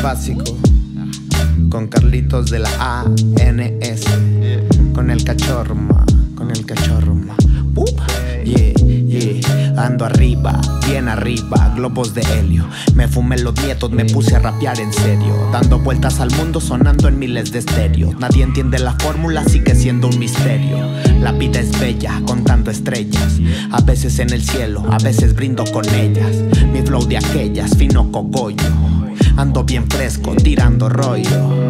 básico, con Carlitos de la ANS, con el cachorro, con el cachorro. Yeah, yeah. Ando arriba, bien arriba, globos de helio. Me fumé los nietos, me puse a rapear en serio, dando vueltas al mundo, sonando en miles de estéreos. Nadie entiende la fórmula, sigue siendo un misterio. La vida es bella, contando estrellas, a veces en el cielo, a veces brindo con ellas. Mi flow de aquellas, fino cogollo. Ando bien fresco, tirando rollo.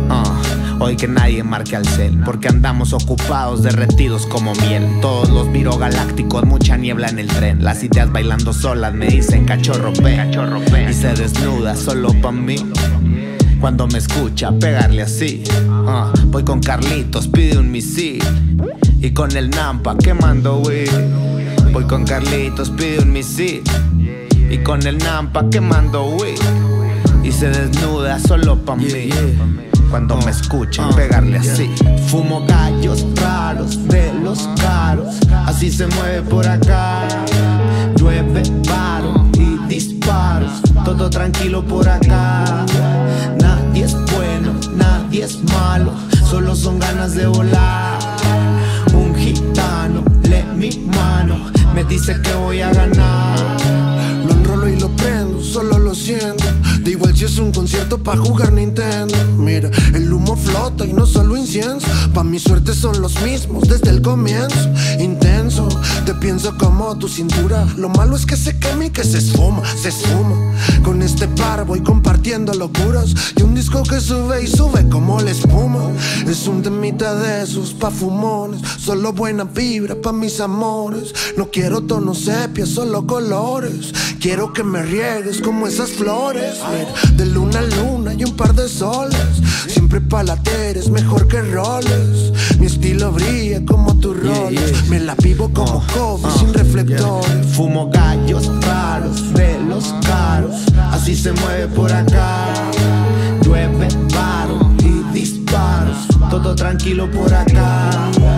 Hoy que nadie marque al cel, porque andamos ocupados, derretidos como miel. Todos los virogalácticos, mucha niebla en el tren. Las ideas bailando solas me dicen cachorro P. Y se desnuda solo pa' mí. Cuando me escucha pegarle así. Voy con Carlitos, pide un misil. Y con el Nampa quemando weed. Voy con Carlitos, pide un misil. Y con el Nampa quemando weed. Y se desnuda solo pa' mí. Cuando me escuchen pegarle así. Fumo gallos raros de los caros, así se mueve por acá. Llueve, paro y disparos, todo tranquilo por acá. Nadie es bueno, nadie es malo, solo son ganas de volar. Un gitano lee mi mano, me dice que voy a ganar. Lo enrolo y lo prendo, solo lo siento. Da igual si es un concierto pa' jugar Nintendo. Mira, el humo flota y no solo incienso. Pa' mi suerte son los mismos desde el comienzo. Intenso, te pienso como tu cintura. Lo malo es que se quema y que se esfuma, se esfuma. Con este par voy compartiendo locuras. Y un disco que sube y sube como la espuma. Es un temita de esos pa' fumones. Solo buena vibra pa' mis amores. No quiero tonos sepia, solo colores. Quiero que me riegues como esas flores. De luna a luna y un par de soles. Siempre palateres, mejor que roles. Mi estilo brilla como tus roles. Me la vivo como Kobe sin reflectores. Fumo gallos raros de los caros, así se mueve por acá. Llueve, paro y disparos, todo tranquilo por acá.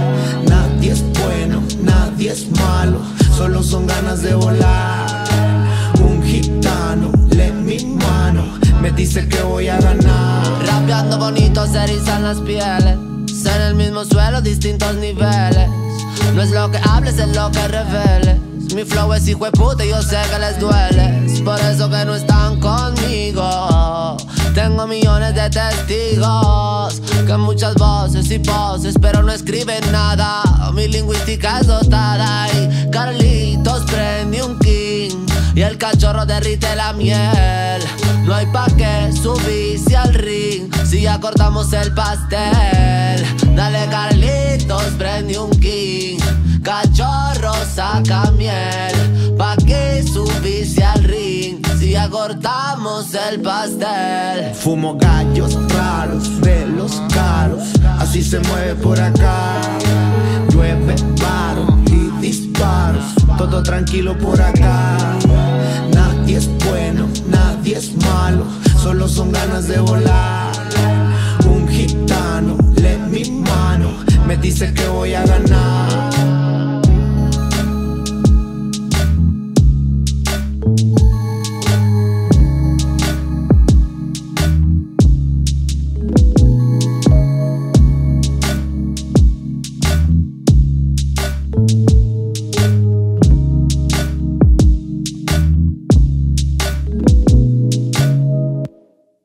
Nadie es bueno, nadie es malo, solo son ganas de volar. Un gitano lee mi mano, me dice que voy a ganar. Rapeando bonito se erizan las pieles. En el mismo suelo, distintos niveles. No es lo que hables, es lo que reveles. Mi flow es hijo de puta y yo sé que les duele. Es por eso que no están conmigo. Tengo millones de testigos, que muchas voces y poses, pero no escriben nada. Mi lingüística es dotada y Carlitos prende un king y el cachorro derrite la miel. No hay pa' qué subirse al ring si ya cortamos el pastel. Dale Carlitos, prende un king, cachorro saca miel. Pa' qué subirse al ring si ya cortamos el pastel. Fumo gallos raros de los caros, así se mueve por acá. Llueve, paro y disparos, todo tranquilo por acá. Nadie es bueno, nadie es malo, solo son ganas de volar.